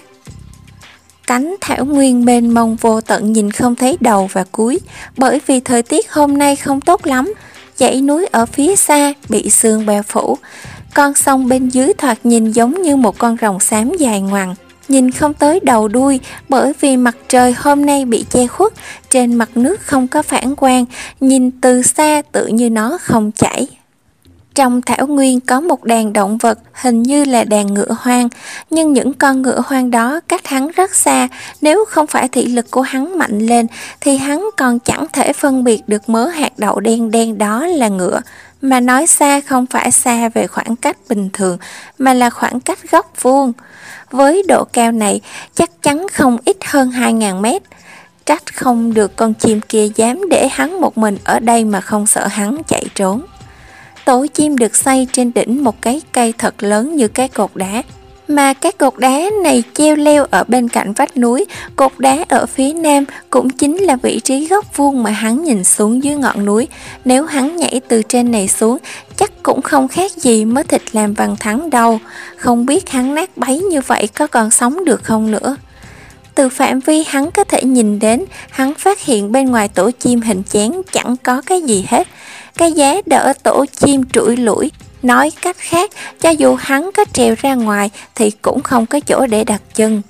Cánh thảo nguyên mênh mông vô tận nhìn không thấy đầu và cuối, bởi vì thời tiết hôm nay không tốt lắm. Dãy núi ở phía xa bị sương bao phủ, con sông bên dưới thoạt nhìn giống như một con rồng xám dài ngoằng, nhìn không tới đầu đuôi, bởi vì mặt trời hôm nay bị che khuất, trên mặt nước không có phản quang, nhìn từ xa tự như nó không chảy. Trong thảo nguyên có một đàn động vật, hình như là đàn ngựa hoang, nhưng những con ngựa hoang đó cách hắn rất xa, nếu không phải thị lực của hắn mạnh lên thì hắn còn chẳng thể phân biệt được mớ hạt đậu đen đen đó là ngựa. Mà nói xa không phải xa về khoảng cách bình thường, mà là khoảng cách góc vuông. Với độ cao này chắc chắn không ít hơn hai nghìn mét. Trách không được con chim kia dám để hắn một mình ở đây mà không sợ hắn chạy trốn. Tổ chim được xây trên đỉnh một cái cây thật lớn như cái cột đá, mà cái cột đá này treo leo ở bên cạnh vách núi. Cột đá ở phía nam cũng chính là vị trí góc vuông mà hắn nhìn xuống dưới ngọn núi. Nếu hắn nhảy từ trên này xuống, chắc cũng không khác gì mớ thịt làm bằng thắng đâu. Không biết hắn nát bấy như vậy có còn sống được không nữa. Từ phạm vi hắn có thể nhìn đến, hắn phát hiện bên ngoài tổ chim hình chén chẳng có cái gì hết. Cái giá đỡ tổ chim trụi lủi, nói cách khác, cho dù hắn có trèo ra ngoài thì cũng không có chỗ để đặt chân.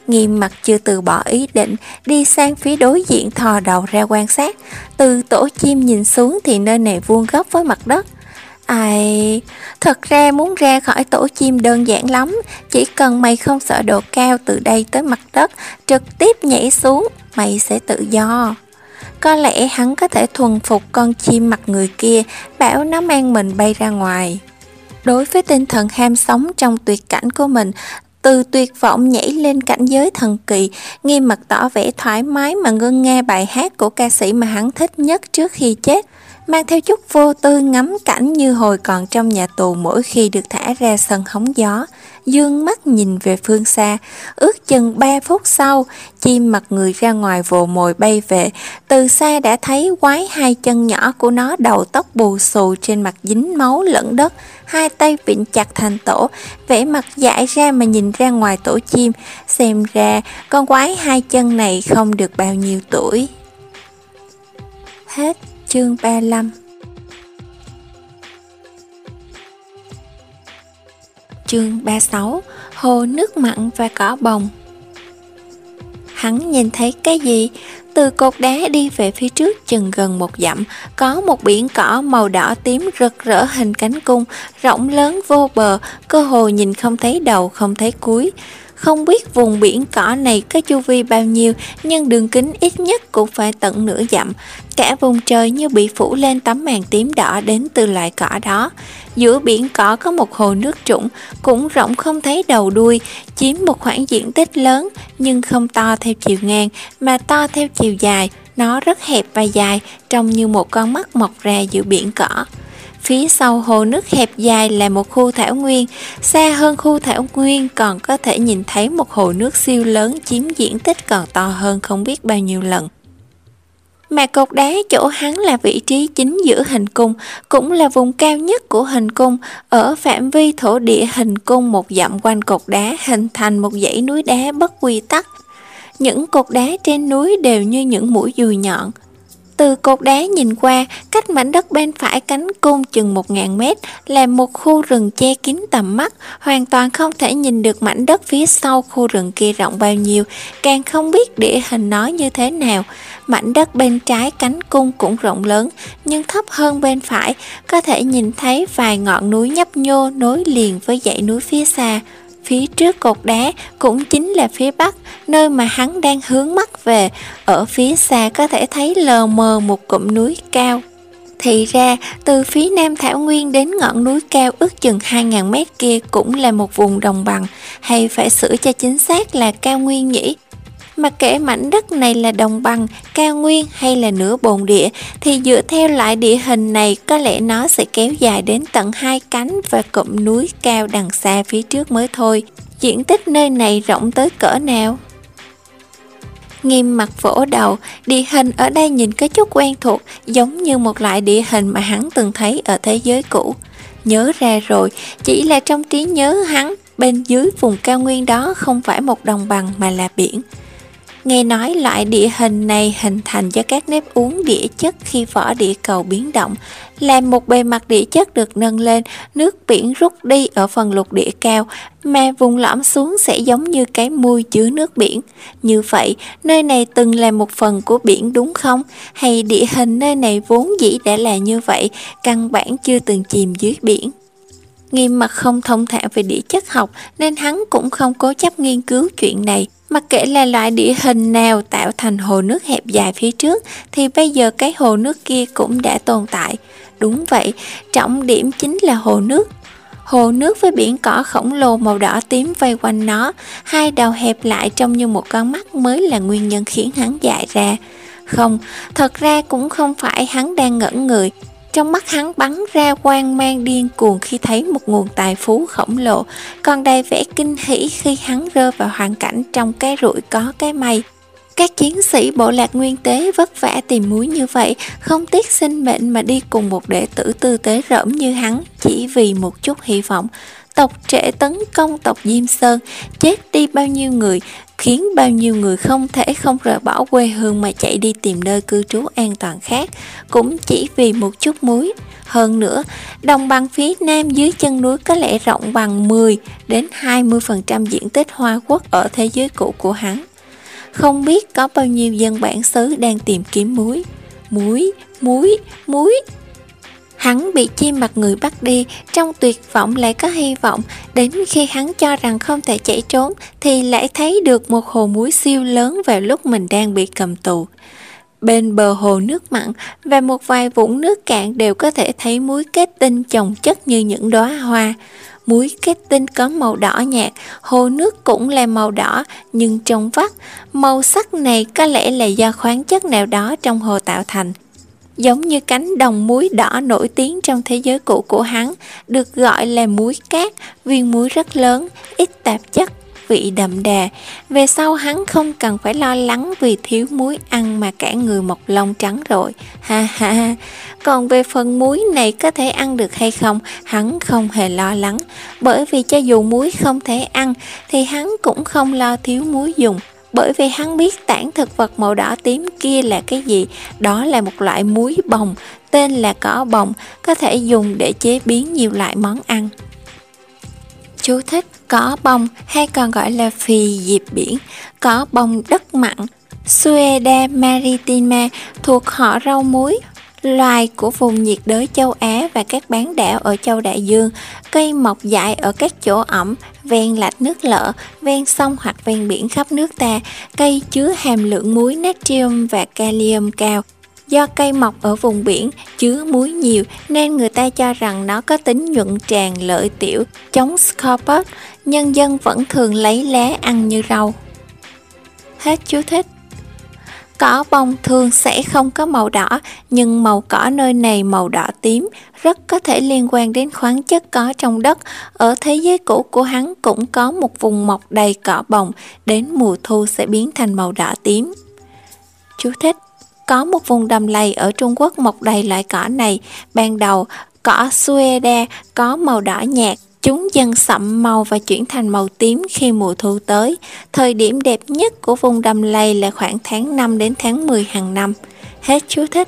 Nghiêm Mặt chưa từ bỏ ý định, đi sang phía đối diện thò đầu ra quan sát. Từ tổ chim nhìn xuống thì nơi này vuông góc với mặt đất. Ai, thật ra muốn ra khỏi tổ chim đơn giản lắm, chỉ cần mày không sợ độ cao từ đây tới mặt đất, trực tiếp nhảy xuống, mày sẽ tự do. Có lẽ hắn có thể thuần phục con chim mặt người kia, bảo nó mang mình bay ra ngoài. Đối với tinh thần ham sống trong tuyệt cảnh của mình, từ tuyệt vọng nhảy lên cảnh giới thần kỳ, Nghiêm Mặt tỏ vẻ thoải mái mà ngân nga bài hát của ca sĩ mà hắn thích nhất trước khi chết, mang theo chút vô tư ngắm cảnh như hồi còn trong nhà tù mỗi khi được thả ra sân hóng gió. Dương mắt nhìn về phương xa, ước chừng ba phút sau, chim mặt người ra ngoài vồ mồi bay về. Từ xa đã thấy quái hai chân nhỏ của nó, đầu tóc bù xù, trên mặt dính máu lẫn đất, hai tay vịn chặt thành tổ, vẻ mặt dại ra mà nhìn ra ngoài tổ chim. Xem ra con quái hai chân này không được bao nhiêu tuổi. Hết chương ba mươi lăm. Chương ba mươi sáu. Hồ nước mặn và cỏ bồng. Hắn nhìn thấy cái gì? Từ cột đá đi về phía trước chừng gần một dặm, có một biển cỏ màu đỏ tím rực rỡ hình cánh cung, rộng lớn vô bờ, cơ hồ nhìn không thấy đầu không thấy cuối. Không biết vùng biển cỏ này có chu vi bao nhiêu, nhưng đường kính ít nhất cũng phải tận nửa dặm. Cả vùng trời như bị phủ lên tấm màn tím đỏ đến từ loại cỏ đó. Giữa biển cỏ có một hồ nước trũng, cũng rộng không thấy đầu đuôi, chiếm một khoảng diện tích lớn, nhưng không to theo chiều ngang, mà to theo chiều dài. Nó rất hẹp và dài, trông như một con mắt mọc ra giữa biển cỏ. Phía sau hồ nước hẹp dài là một khu thảo nguyên, xa hơn khu thảo nguyên còn có thể nhìn thấy một hồ nước siêu lớn chiếm diện tích còn to hơn không biết bao nhiêu lần. Mà cột đá chỗ hắn là vị trí chính giữa hình cung, cũng là vùng cao nhất của hình cung. Ở phạm vi thổ địa hình cung một dặm quanh cột đá hình thành một dãy núi đá bất quy tắc. Những cột đá trên núi đều như những mũi dùi nhọn. Từ cột đá nhìn qua, cách mảnh đất bên phải cánh cung chừng một ngàn mét là một khu rừng che kín tầm mắt, hoàn toàn không thể nhìn được mảnh đất phía sau khu rừng kia rộng bao nhiêu, càng không biết địa hình nó như thế nào. Mảnh đất bên trái cánh cung cũng rộng lớn, nhưng thấp hơn bên phải, có thể nhìn thấy vài ngọn núi nhấp nhô nối liền với dãy núi phía xa. Phía trước cột đá cũng chính là phía bắc, nơi mà hắn đang hướng mắt về. Ở phía xa có thể thấy lờ mờ một cụm núi cao. Thì ra, từ phía nam thảo nguyên đến ngọn núi cao ước chừng hai ngàn mét kia cũng là một vùng đồng bằng, hay phải sửa cho chính xác là cao nguyên nhỉ? Mà kể mảnh đất này là đồng bằng, cao nguyên hay là nửa bồn địa, thì dựa theo lại địa hình này có lẽ nó sẽ kéo dài đến tận hai cánh và cụm núi cao đằng xa phía trước mới thôi. Diện tích nơi này rộng tới cỡ nào? Nghiêm Mặt vỗ đầu, địa hình ở đây nhìn có chút quen thuộc, giống như một loại địa hình mà hắn từng thấy ở thế giới cũ. Nhớ ra rồi, chỉ là trong trí nhớ hắn, bên dưới vùng cao nguyên đó không phải một đồng bằng mà là biển. Nghe nói loại địa hình này hình thành do các nếp uốn địa chất khi vỏ địa cầu biến động, làm một bề mặt địa chất được nâng lên, nước biển rút đi ở phần lục địa cao, mà vùng lõm xuống sẽ giống như cái mui chứa nước biển. Như vậy, nơi này từng là một phần của biển đúng không? Hay địa hình nơi này vốn dĩ đã là như vậy, căn bản chưa từng chìm dưới biển? Nghiêm Mặt không thông thạo về địa chất học nên hắn cũng không cố chấp nghiên cứu chuyện này. Mặc kệ là loại địa hình nào tạo thành hồ nước hẹp dài phía trước thì bây giờ cái hồ nước kia cũng đã tồn tại. Đúng vậy, trọng điểm chính là hồ nước. Hồ nước với biển cỏ khổng lồ màu đỏ tím vây quanh nó, hai đầu hẹp lại trông như một con mắt mới là nguyên nhân khiến hắn dại ra. Không, thật ra cũng không phải hắn đang ngẩn người. Trong mắt hắn bắn ra quang mang điên cuồng khi thấy một nguồn tài phú khổng lồ, còn đầy vẻ kinh hỉ khi hắn rơi vào hoàn cảnh trong cái rủi có cái may. Các chiến sĩ bộ lạc nguyên tế vất vả tìm muối như vậy, không tiếc sinh mệnh mà đi cùng một đệ tử tư tế rỗm như hắn, chỉ vì một chút hy vọng. tộc Trễ tấn công tộc Diêm Sơn, chết đi bao nhiêu người, khiến bao nhiêu người không thể không rời bỏ quê hương mà chạy đi tìm nơi cư trú an toàn khác, cũng chỉ vì một chút muối. Hơn nữa, đồng bằng phía nam dưới chân núi có lẽ rộng bằng mười đến hai mươi phần trăm diện tích Hoa Quốc ở thế giới cũ của hắn. Không biết có bao nhiêu dân bản xứ đang tìm kiếm muối. Muối, muối, muối. Hắn bị chim mặt người bắt đi, trong tuyệt vọng lại có hy vọng. Đến khi hắn cho rằng không thể chạy trốn, thì lại thấy được một hồ muối siêu lớn vào lúc mình đang bị cầm tù. Bên bờ hồ nước mặn và một vài vũng nước cạn đều có thể thấy muối kết tinh chồng chất như những đóa hoa. Muối kết tinh có màu đỏ nhạt, hồ nước cũng là màu đỏ, nhưng trong vắt, màu sắc này có lẽ là do khoáng chất nào đó trong hồ tạo thành. Giống như cánh đồng muối đỏ nổi tiếng trong thế giới cũ của hắn, được gọi là muối cát, viên muối rất lớn, ít tạp chất, vị đậm đà. Về sau hắn không cần phải lo lắng vì thiếu muối ăn mà cả người mọc lông trắng rồi. Ha ha. Còn về phần muối này có thể ăn được hay không, hắn không hề lo lắng. Bởi vì cho dù muối không thể ăn thì hắn cũng không lo thiếu muối dùng. Bởi vì hắn biết tảng thực vật màu đỏ tím kia là cái gì. Đó là một loại muối bồng, tên là cỏ bồng, có thể dùng để chế biến nhiều loại món ăn. Chú thích: cỏ bồng hay còn gọi là phì diệp biển, cỏ bồng đất mặn, Sueda maritima, thuộc họ rau muối, loài của vùng nhiệt đới châu Á và các bán đảo ở châu Đại Dương. Cây mọc dại ở các chỗ ẩm, ven lạch nước lợ, ven sông hoặc ven biển khắp nước ta. Cây chứa hàm lượng muối natrium và kalium cao. Do cây mọc ở vùng biển chứa muối nhiều nên người ta cho rằng nó có tính nhuận tràng, lợi tiểu, chống scorpus. Nhân dân vẫn thường lấy lá ăn như rau. Hết chú thích. Cỏ bông thường sẽ không có màu đỏ, nhưng màu cỏ nơi này màu đỏ tím, rất có thể liên quan đến khoáng chất có trong đất. Ở thế giới cũ của hắn cũng có một vùng mọc đầy cỏ bồng, đến mùa thu sẽ biến thành màu đỏ tím. Chú thích: có một vùng đầm lầy ở Trung Quốc mọc đầy loại cỏ này. Ban đầu, cỏ Sueda có màu đỏ nhạt, chúng dần sậm màu và chuyển thành màu tím khi mùa thu tới. Thời điểm đẹp nhất của vùng đầm lầy là khoảng tháng năm đến tháng mười hàng năm. Hết chú thích.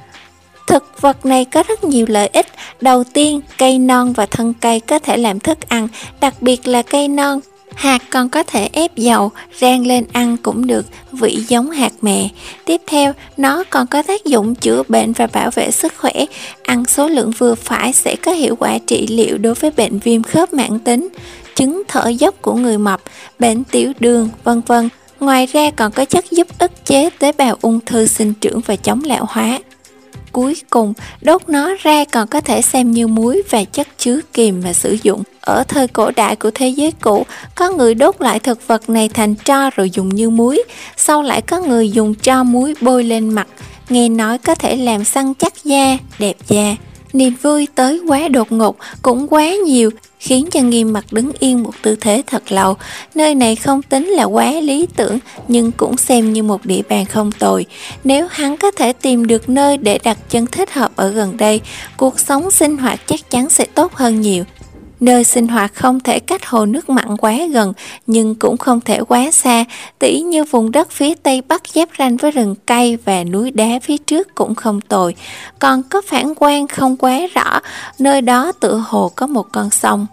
Thực vật này có rất nhiều lợi ích. Đầu tiên, cây non và thân cây có thể làm thức ăn, đặc biệt là cây non. Hạt còn có thể ép dầu, rang lên ăn cũng được, vị giống hạt mè. Tiếp theo, nó còn có tác dụng chữa bệnh và bảo vệ sức khỏe. Ăn số lượng vừa phải sẽ có hiệu quả trị liệu đối với bệnh viêm khớp mãn tính, chứng thở dốc của người mập, bệnh tiểu đường, vân vân. Ngoài ra còn có chất giúp ức chế tế bào ung thư sinh trưởng và chống lão hóa. Cuối cùng, đốt nó ra còn có thể xem như muối và chất chứa kiềm mà sử dụng. Ở thời cổ đại của thế giới cũ, có người đốt loại thực vật này thành tro rồi dùng như muối. Sau lại có người dùng tro muối bôi lên mặt, nghe nói có thể làm săn chắc da, đẹp da. Niềm vui tới quá đột ngột, cũng quá nhiều, khiến cho Nghiêm Mặc đứng yên một tư thế thật lâu. Nơi này không tính là quá lý tưởng, nhưng cũng xem như một địa bàn không tồi. Nếu hắn có thể tìm được nơi để đặt chân thích hợp ở gần đây, cuộc sống sinh hoạt chắc chắn sẽ tốt hơn nhiều. Nơi sinh hoạt không thể cách hồ nước mặn quá gần, nhưng cũng không thể quá xa, tỉ như vùng đất phía tây bắc giáp ranh với rừng cây và núi đá phía trước cũng không tồi. Còn có phản quang không quá rõ, nơi đó tựa hồ có một con sông.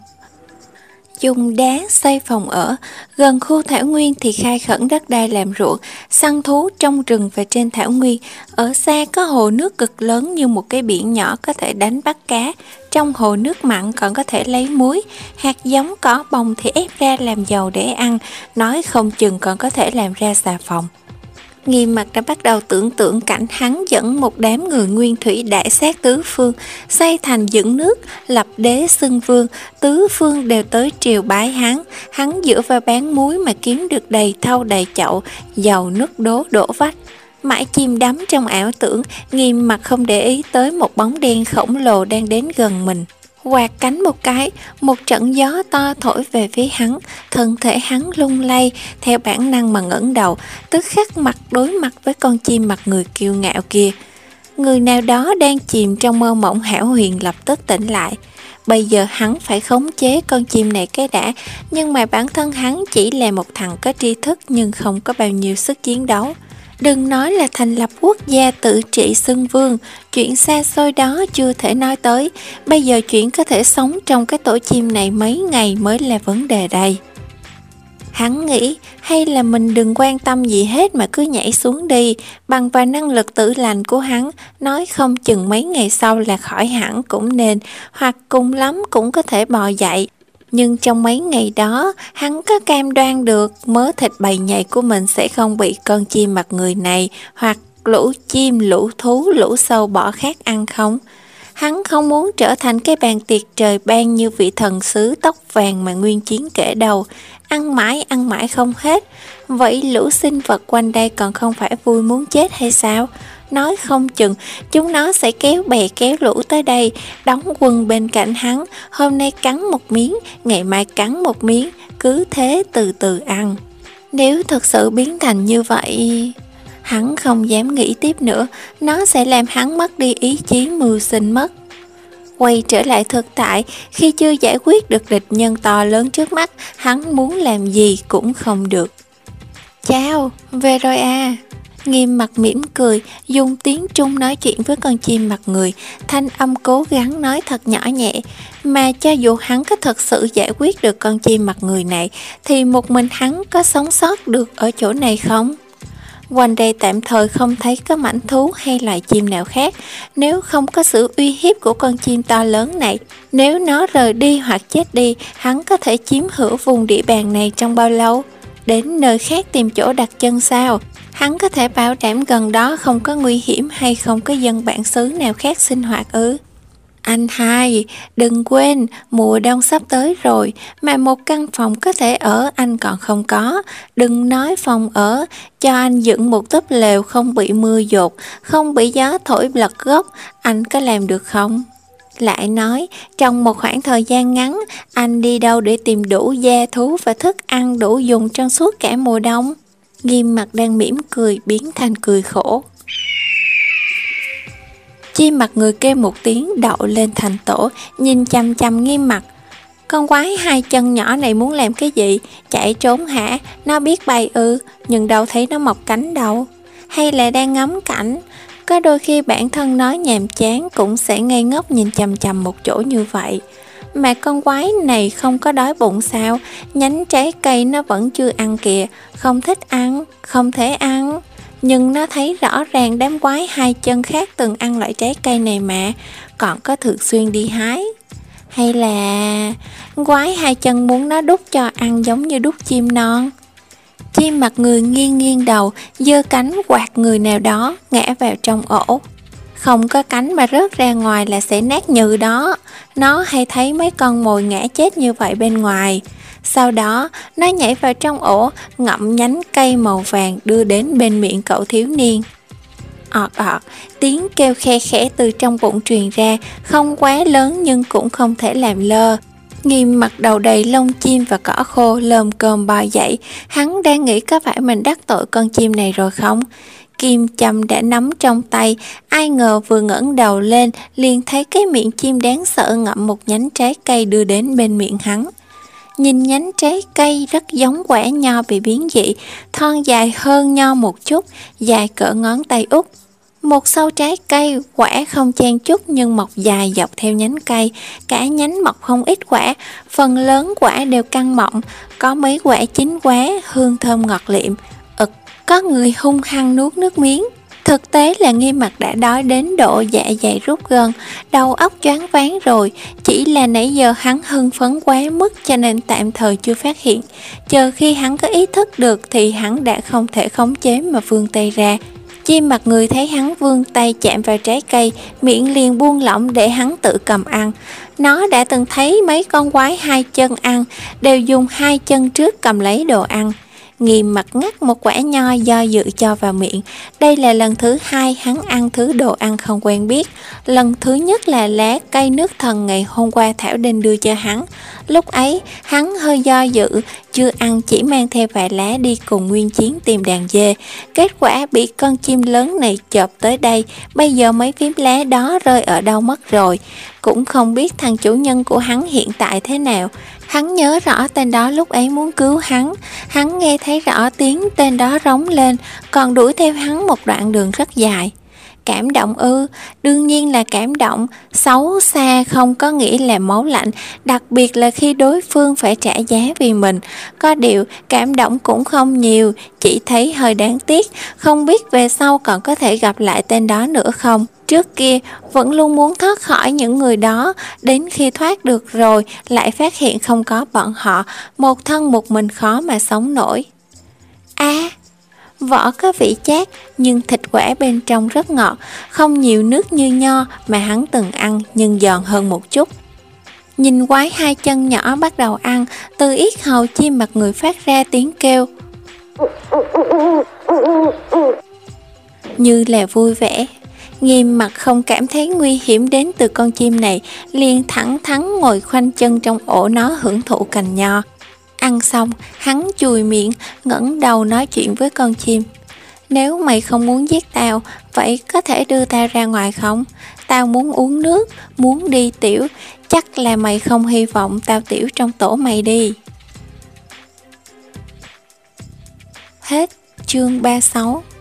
Dùng đá xây phòng ở, gần khu thảo nguyên thì khai khẩn đất đai làm ruộng, săn thú trong rừng và trên thảo nguyên. Ở xa có hồ nước cực lớn như một cái biển nhỏ có thể đánh bắt cá. Trong hồ nước mặn còn có thể lấy muối, hạt giống cỏ bồng thì ép ra làm dầu để ăn, nói không chừng còn có thể làm ra xà phòng. Nghiêm Mặc đã bắt đầu tưởng tượng cảnh hắn dẫn một đám người nguyên thủy đại sát tứ phương, xây thành dựng nước, lập đế xưng vương, tứ phương đều tới triều bái hắn. Hắn dựa vào bán muối mà kiếm được đầy thau đầy chậu, dầu nước đố đổ vách. Mãi chìm đắm trong ảo tưởng, Nghiêm Mặc không để ý tới một bóng đen khổng lồ đang đến gần mình. Quạt cánh một cái, một trận gió to thổi về phía hắn, thân thể hắn lung lay, theo bản năng mà ngẩng đầu, tức khắc mặt đối mặt với con chim mặt người kiêu ngạo kia. Người nào đó đang chìm trong mơ mộng hão huyền lập tức tỉnh lại. Bây giờ hắn phải khống chế con chim này cái đã, nhưng mà bản thân hắn chỉ là một thằng có tri thức nhưng không có bao nhiêu sức chiến đấu. Đừng nói là thành lập quốc gia tự trị xưng vương, chuyện xa xôi đó chưa thể nói tới. Bây giờ chuyện có thể sống trong cái tổ chim này mấy ngày mới là vấn đề đây. Hắn nghĩ hay là mình đừng quan tâm gì hết mà cứ nhảy xuống đi. Bằng vào năng lực tự lành của hắn, nói không chừng mấy ngày sau là khỏi hẳn cũng nên, hoặc cùng lắm cũng có thể bò dậy. Nhưng trong mấy ngày đó, hắn có cam đoan được mớ thịt bầy nhầy của mình sẽ không bị con chim mặt người này hoặc lũ chim, lũ thú, lũ sâu bọ khác ăn không? Hắn không muốn trở thành cái bàn tiệc trời ban như vị thần sứ tóc vàng mà Nguyên Chiến kể đầu, ăn mãi ăn mãi không hết. Vậy lũ sinh vật quanh đây còn không phải vui muốn chết hay sao? Nói không chừng chúng nó sẽ kéo bè kéo lũ tới đây, đóng quân bên cạnh hắn, hôm nay cắn một miếng, ngày mai cắn một miếng, cứ thế từ từ ăn. Nếu thật sự biến thành như vậy, hắn không dám nghĩ tiếp nữa, nó sẽ làm hắn mất đi ý chí mưu sinh mất. Quay trở lại thực tại, khi chưa giải quyết được địch nhân to lớn trước mắt, hắn muốn làm gì cũng không được. Chào, về rồi à. Nghiêm mặt mỉm cười, dùng tiếng Trung nói chuyện với con chim mặt người, thanh âm cố gắng nói thật nhỏ nhẹ. Mà cho dù hắn có thật sự giải quyết được con chim mặt người này, thì một mình hắn có sống sót được ở chỗ này không? Quanh đây tạm thời không thấy có mãnh thú hay loài chim nào khác. Nếu không có sự uy hiếp của con chim to lớn này, nếu nó rời đi hoặc chết đi, hắn có thể chiếm hữu vùng địa bàn này trong bao lâu? Đến nơi khác tìm chỗ đặt chân sao? Hắn có thể bảo đảm gần đó không có nguy hiểm hay không có dân bản xứ nào khác sinh hoạt ư? Anh hai, đừng quên, mùa đông sắp tới rồi, mà một căn phòng có thể ở anh còn không có. Đừng nói phòng ở, cho anh dựng một túp lều không bị mưa dột, không bị gió thổi lật gốc, anh có làm được không? Lại nói, trong một khoảng thời gian ngắn, anh đi đâu để tìm đủ gia thú và thức ăn đủ dùng trong suốt cả mùa đông? Nghiêm mặt đang mỉm cười biến thành cười khổ. Chim mặt người kêu một tiếng đậu lên thành tổ, nhìn chằm chằm Nghiêm mặt. Con quái hai chân nhỏ này muốn làm cái gì? Chạy trốn hả? Nó biết bay ư, nhưng đâu thấy nó mọc cánh đâu. Hay là đang ngắm cảnh? Có đôi khi bản thân nó nhàm chán cũng sẽ ngây ngốc nhìn chằm chằm một chỗ như vậy. Mà con quái này không có đói bụng sao? Nhánh trái cây nó vẫn chưa ăn kìa. Không thích ăn, không thể ăn. Nhưng nó thấy rõ ràng đám quái hai chân khác từng ăn loại trái cây này mà, còn có thường xuyên đi hái. Hay là quái hai chân muốn nó đút cho ăn giống như đút chim non? Chim mặt người nghiêng nghiêng đầu, giơ cánh quạt người nào đó ngã vào trong ổ. Không có cánh mà rớt ra ngoài là sẽ nát nhừ đó. Nó hay thấy mấy con mồi ngã chết như vậy bên ngoài. Sau đó, nó nhảy vào trong ổ, ngậm nhánh cây màu vàng đưa đến bên miệng cậu thiếu niên. Ọt ọt, tiếng kêu khe khẽ từ trong bụng truyền ra, không quá lớn nhưng cũng không thể làm lơ. Nghiêm mặt đầu đầy lông chim và cỏ khô lồm cồm bò dậy, hắn đang nghĩ có phải mình đắc tội con chim này rồi không? Kim châm đã nắm trong tay, ai ngờ vừa ngẩng đầu lên liền thấy cái miệng chim đáng sợ ngậm một nhánh trái cây đưa đến bên miệng hắn. Nhìn nhánh trái cây rất giống quả nho bị biến dị, thon dài hơn nho một chút, dài cỡ ngón tay út. Một sâu trái cây, quả không chen chúc nhưng mọc dài dọc theo nhánh cây, cả nhánh mọc không ít quả, phần lớn quả đều căng mọng, có mấy quả chín quá, hương thơm ngọt liệm. Ực, có người hung hăng nuốt nước miếng. Thực tế là Nghiêm mặt đã đói đến độ dạ dày rút gân, đầu óc choáng váng rồi, chỉ là nãy giờ hắn hưng phấn quá mức cho nên tạm thời chưa phát hiện. Chờ khi hắn có ý thức được thì hắn đã không thể khống chế mà vươn tay ra. Chim mặt người thấy hắn vươn tay chạm vào trái cây, miệng liền buông lỏng để hắn tự cầm ăn. Nó đã từng thấy mấy con quái hai chân ăn, đều dùng hai chân trước cầm lấy đồ ăn. Nghiêm mặt ngắt một quả nho do dự cho vào miệng. Đây là lần thứ hai hắn ăn thứ đồ ăn không quen biết. Lần thứ nhất là lá cây nước thần ngày hôm qua Thảo Đinh đưa cho hắn. Lúc ấy hắn hơi do dự, chưa ăn chỉ mang theo vài lá đi cùng Nguyên Chiến tìm đàn dê. Kết quả bị con chim lớn này chộp tới đây, bây giờ mấy phím lá đó rơi ở đâu mất rồi. Cũng không biết thằng chủ nhân của hắn hiện tại thế nào. Hắn nhớ rõ tên đó lúc ấy muốn cứu hắn. Hắn nghe thấy rõ tiếng tên đó rống lên, còn đuổi theo hắn một đoạn đường rất dài. Cảm động ư? Đương nhiên là cảm động. Xấu xa không có nghĩa là máu lạnh, đặc biệt là khi đối phương phải trả giá vì mình. Có điều cảm động cũng không nhiều, chỉ thấy hơi đáng tiếc, không biết về sau còn có thể gặp lại tên đó nữa không. Trước kia vẫn luôn muốn thoát khỏi những người đó, đến khi thoát được rồi lại phát hiện không có bọn họ, một thân một mình khó mà sống nổi. A à, vỏ có vị chát nhưng thịt quả bên trong rất ngọt, không nhiều nước như nho mà hắn từng ăn nhưng giòn hơn một chút. Nhìn quái hai chân nhỏ bắt đầu ăn, từ yết hầu chim mặt người phát ra tiếng kêu như là vui vẻ. Nghiêm mặt không cảm thấy nguy hiểm đến từ con chim này, liền thẳng thắn ngồi khoanh chân trong ổ nó hưởng thụ cành nho. Ăn xong, hắn chùi miệng, ngẩng đầu nói chuyện với con chim. Nếu mày không muốn giết tao, vậy có thể đưa tao ra ngoài không? Tao muốn uống nước, muốn đi tiểu, chắc là mày không hy vọng tao tiểu trong tổ mày đi. Hết chương ba mươi sáu.